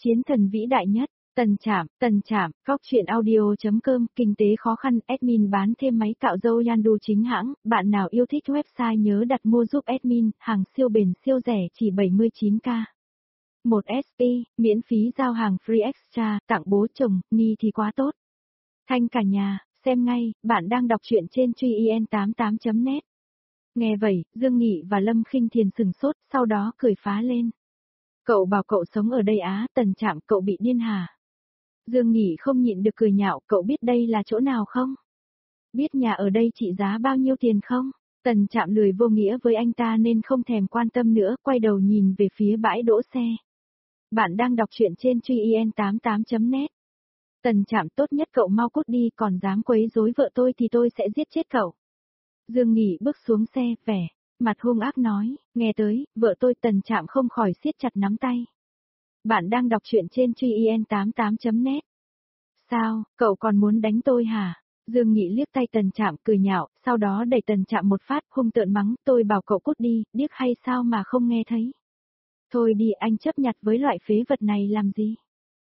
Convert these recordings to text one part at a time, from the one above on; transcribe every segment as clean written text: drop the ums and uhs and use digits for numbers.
Chiến thần vĩ đại nhất, Tần Trạm, Góc truyện audio.com, kinh tế khó khăn, admin bán thêm máy cạo râu Yandu chính hãng, bạn nào yêu thích website nhớ đặt mua giúp admin, hàng siêu bền siêu rẻ chỉ 79k. 1SP, miễn phí giao hàng free extra, tặng bố chồng, ni thì quá tốt. Thanh cả nhà, xem ngay, bạn đang đọc truyện trên truyen88.net. Nghe vậy, Dương Nghị và Lâm Khinh Thiền sừng sốt, sau đó cười phá lên. Cậu bảo cậu sống ở đây á, Tần Trạm, cậu bị điên hả? Dương Nghị không nhịn được cười nhạo, cậu biết đây là chỗ nào không? Biết nhà ở đây trị giá bao nhiêu tiền không? Tần Trạm lười vô nghĩa với anh ta nên không thèm quan tâm nữa, quay đầu nhìn về phía bãi đỗ xe. Bạn đang đọc truyện trên truyen88.net. Tần Trạm, tốt nhất cậu mau cút đi, còn dám quấy rối vợ tôi thì tôi sẽ giết chết cậu. Dương Nghị bước xuống xe, vẻ mặt hung ác nói, nghe tới, vợ tôi. Tần Trạm không khỏi siết chặt nắm tay. Bạn đang đọc truyện trên truyen88.net. Sao, cậu còn muốn đánh tôi hả? Dương Nghị liếc tay Tần Trạm cười nhạo, sau đó đẩy Tần Trạm một phát, hung tợn mắng, tôi bảo cậu cút đi, điếc hay sao mà không nghe thấy? Thôi đi, anh chấp nhặt với loại phế vật này làm gì?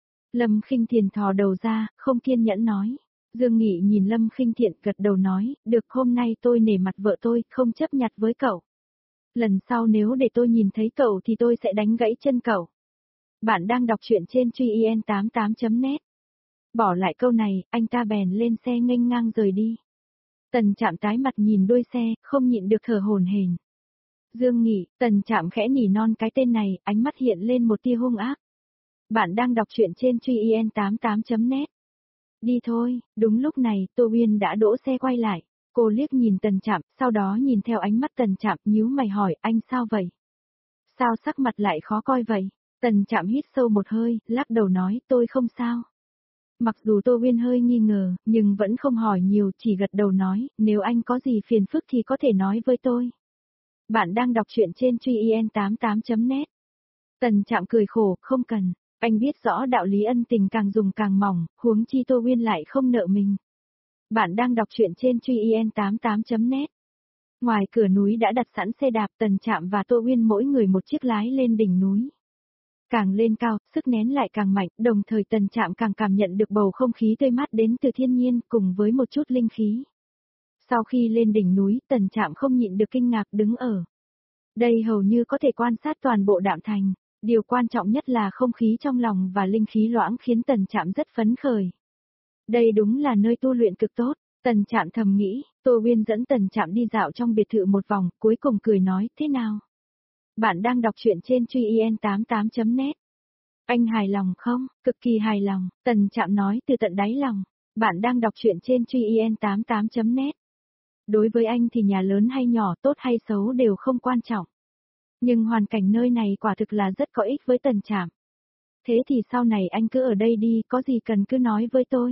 Lâm Khinh Thiền thò đầu ra, không kiên nhẫn nói. Dương Nghị nhìn Lâm Khinh Thiện gật đầu nói, được, hôm nay tôi nể mặt vợ tôi, không chấp nhặt với cậu. Lần sau nếu để tôi nhìn thấy cậu thì tôi sẽ đánh gãy chân cậu. Bạn đang đọc truyện trên truyen88.net. Bỏ lại câu này, anh ta bèn lên xe nghênh ngang rời đi. Tần Trạm tái mặt nhìn đuôi xe, không nhịn được thở hổn hển. Dương Nghị, Tần Trạm khẽ nỉ non cái tên này, ánh mắt hiện lên một tia hung ác. Bạn đang đọc truyện trên truyen88.net. Đi thôi, đúng lúc này, Tô Uyên đã đỗ xe quay lại. Cô liếc nhìn Tần Trạm, sau đó nhìn theo ánh mắt Tần Trạm, nhíu mày hỏi, anh sao vậy? Sao sắc mặt lại khó coi vậy? Tần Trạm hít sâu một hơi, lắc đầu nói, tôi không sao. Mặc dù Tô Uyên hơi nghi ngờ, nhưng vẫn không hỏi nhiều, chỉ gật đầu nói, nếu anh có gì phiền phức thì có thể nói với tôi. Bạn đang đọc truyện trên truyen88.net. Tần Trạm cười khổ, không cần. Anh biết rõ đạo lý ân tình càng dùng càng mỏng, huống chi Tô Uyên lại không nợ mình. Bạn đang đọc truyện trên truyen88.net. Ngoài cửa núi đã đặt sẵn xe đạp, Tần Trạm và Tô Uyên mỗi người một chiếc lái lên đỉnh núi. Càng lên cao, sức nén lại càng mạnh, đồng thời Tần Trạm càng cảm nhận được bầu không khí tươi mát đến từ thiên nhiên, cùng với một chút linh khí. Sau khi lên đỉnh núi, Tần Trạm không nhịn được kinh ngạc đứng ở. Đây hầu như có thể quan sát toàn bộ Đạm Thành. Điều quan trọng nhất là không khí trong lòng và linh khí loãng khiến Tần Trạm rất phấn khởi. Đây đúng là nơi tu luyện cực tốt, Tần Trạm thầm nghĩ. Tô Uyên dẫn Tần Trạm đi dạo trong biệt thự một vòng, cuối cùng cười nói, thế nào? Bạn đang đọc truyện trên truyen88.net. Anh hài lòng không? Cực kỳ hài lòng, Tần Trạm nói từ tận đáy lòng. Bạn đang đọc truyện trên truyen88.net. Đối với anh thì nhà lớn hay nhỏ, tốt hay xấu đều không quan trọng. Nhưng hoàn cảnh nơi này quả thực là rất có ích với Tần Trạm. Thế thì sau này anh cứ ở đây đi, có gì cần cứ nói với tôi.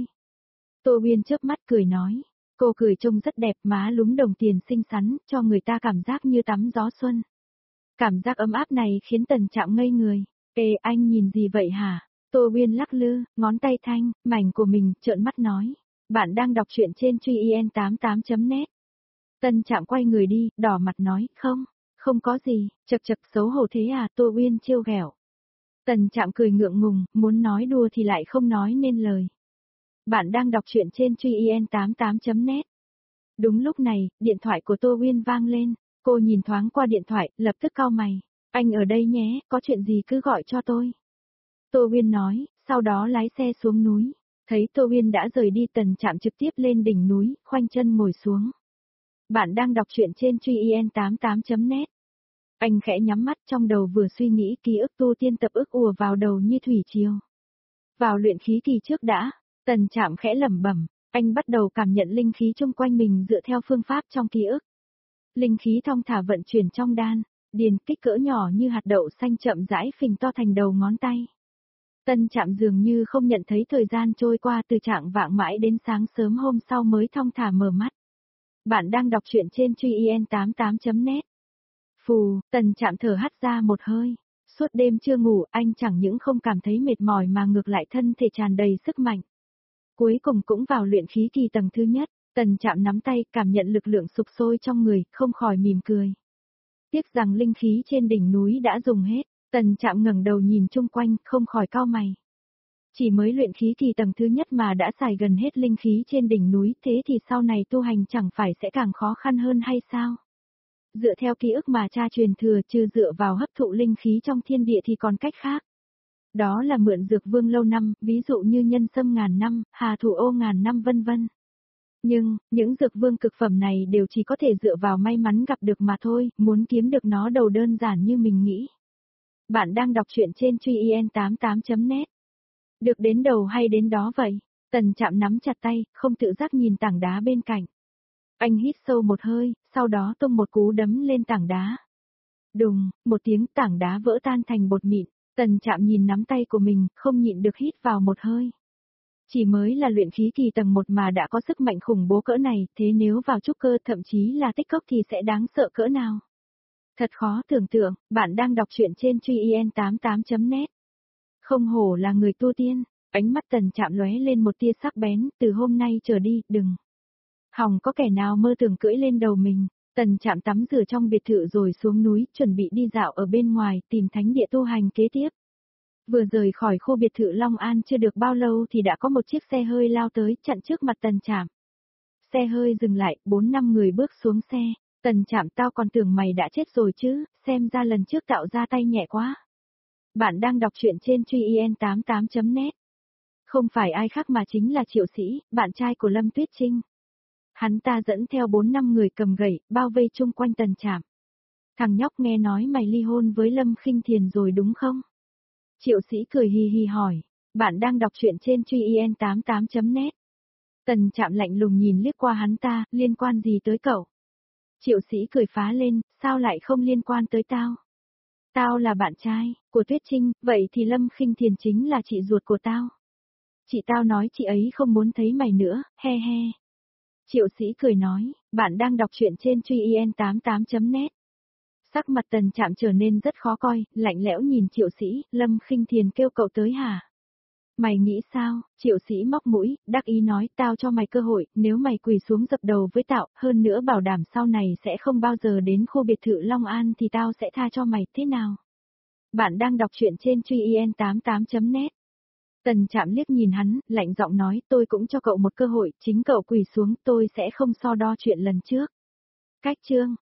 Tô Uyên chớp mắt cười nói. Cô cười trông rất đẹp, má lúm đồng tiền xinh xắn, cho người ta cảm giác như tắm gió xuân. Cảm giác ấm áp này khiến Tần Trạm ngây người. Ê, anh nhìn gì vậy hả? Tô Uyên lắc lư, ngón tay thanh, mảnh của mình, trợn mắt nói. Bạn đang đọc truyện trên truyen88.net. Tần Trạm quay người đi, đỏ mặt nói, không có gì, chật chật xấu hổ thế à, Tô Uyên trêu ghẹo. Tần Trạm cười ngượng ngùng, muốn nói đùa thì lại không nói nên lời. Bạn đang đọc truyện trên truyen88.net. Đúng lúc này, điện thoại của Tô Uyên vang lên, cô nhìn thoáng qua điện thoại, lập tức cau mày. Anh ở đây nhé, có chuyện gì cứ gọi cho tôi. Tô Uyên nói, sau đó lái xe xuống núi. Thấy Tô Uyên đã rời đi, Tần Trạm trực tiếp lên đỉnh núi, khoanh chân ngồi xuống. Bạn đang đọc truyện trên truyen88.net. Anh khẽ nhắm mắt, trong đầu vừa suy nghĩ ký ức tu tiên tập ức ùa vào đầu như thủy triều. Vào luyện khí kỳ trước đã, Tần Trạm khẽ lẩm bẩm, anh bắt đầu cảm nhận linh khí chung quanh mình dựa theo phương pháp trong ký ức. Linh khí thong thả vận chuyển trong đan, điền kích cỡ nhỏ như hạt đậu xanh chậm rãi phình to thành đầu ngón tay. Tần Trạm dường như không nhận thấy thời gian trôi qua, từ trạng vạng mãi đến sáng sớm hôm sau mới thong thả mở mắt. Bạn đang đọc truyện trên truyen88.net. Phù, Tần Trạm thở hắt ra một hơi. Suốt đêm chưa ngủ, anh chẳng những không cảm thấy mệt mỏi mà ngược lại thân thể tràn đầy sức mạnh. Cuối cùng cũng vào luyện khí kỳ tầng thứ nhất, Tần Trạm nắm tay, cảm nhận lực lượng sục sôi trong người, không khỏi mỉm cười. Tiếc rằng linh khí trên đỉnh núi đã dùng hết, Tần Trạm ngẩng đầu nhìn chung quanh, không khỏi cau mày. Chỉ mới luyện khí kỳ tầng thứ nhất mà đã xài gần hết linh khí trên đỉnh núi, thế thì sau này tu hành chẳng phải sẽ càng khó khăn hơn hay sao? Dựa theo ký ức mà cha truyền thừa, trừ dựa vào hấp thụ linh khí trong thiên địa thì còn cách khác. Đó là mượn dược vương lâu năm, ví dụ như nhân sâm ngàn năm, hà thủ ô ngàn năm vân vân. Nhưng, những dược vương cực phẩm này đều chỉ có thể dựa vào may mắn gặp được mà thôi, muốn kiếm được nó đâu đơn giản như mình nghĩ. Bạn đang đọc truyện trên Truy IN88.net. Được đến đầu hay đến đó vậy? Tần Trạm nắm chặt tay, không tự giác nhìn tảng đá bên cạnh. Anh hít sâu một hơi, sau đó tung một cú đấm lên tảng đá. Đùng, một tiếng tảng đá vỡ tan thành bột mịn. Tần Trạm nhìn nắm tay của mình, không nhịn được hít vào một hơi. Chỉ mới là luyện khí kỳ tầng 1 mà đã có sức mạnh khủng bố cỡ này, thế nếu vào trúc cơ thậm chí là tích cốc thì sẽ đáng sợ cỡ nào? Thật khó tưởng tượng, bạn đang đọc truyện trên Truy IN88.net. Không hổ là người tu tiên, ánh mắt Tần Trạm lóe lên một tia sắc bén, từ hôm nay trở đi, đừng hòng có kẻ nào mơ tưởng cưỡi lên đầu mình. Tần Trạm tắm rửa trong biệt thự rồi xuống núi, chuẩn bị đi dạo ở bên ngoài, tìm thánh địa tu hành kế tiếp. Vừa rời khỏi khu biệt thự Long An chưa được bao lâu thì đã có một chiếc xe hơi lao tới, chặn trước mặt Tần Trạm. Xe hơi dừng lại, 4-5 người bước xuống xe. Tần Trạm, tao còn tưởng mày đã chết rồi chứ, xem ra lần trước tạo ra tay nhẹ quá. Bạn đang đọc truyện trên Truy IN88.net. Không phải ai khác mà chính là Triệu Sĩ, bạn trai của Lâm Tuyết Trinh. Hắn ta dẫn theo 4-5 người cầm gậy, bao vây chung quanh Tần Trạm. Thằng nhóc, nghe nói mày ly hôn với Lâm Khinh Thiền rồi đúng không? Triệu Sĩ cười hì hì hỏi. Bạn đang đọc truyện trên Truy IN88.net. Tần Trạm lạnh lùng nhìn liếc qua hắn ta, liên quan gì tới cậu? Triệu Sĩ cười phá lên, sao lại không liên quan tới tao? Tao là bạn trai của Tuyết Trinh, vậy thì Lâm Khinh Thiền chính là chị ruột của tao. Chị tao nói chị ấy không muốn thấy mày nữa, he he. Triệu Sĩ cười nói, bạn đang đọc truyện trên Truy IN88.net. Sắc mặt Tần Trạm trở nên rất khó coi, lạnh lẽo nhìn Triệu Sĩ, Lâm Khinh Thiền kêu cậu tới hả? Mày nghĩ sao? Triệu Sĩ móc mũi, đắc ý nói, tao cho mày cơ hội, nếu mày quỳ xuống dập đầu với tao, hơn nữa bảo đảm sau này sẽ không bao giờ đến khu biệt thự Long An thì tao sẽ tha cho mày, thế nào? Bạn đang đọc truyện trên Truy IN88.net. Tần Trạm liếc nhìn hắn, lạnh giọng nói, tôi cũng cho cậu một cơ hội, chính cậu quỳ xuống, tôi sẽ không so đo chuyện lần trước. Cách chương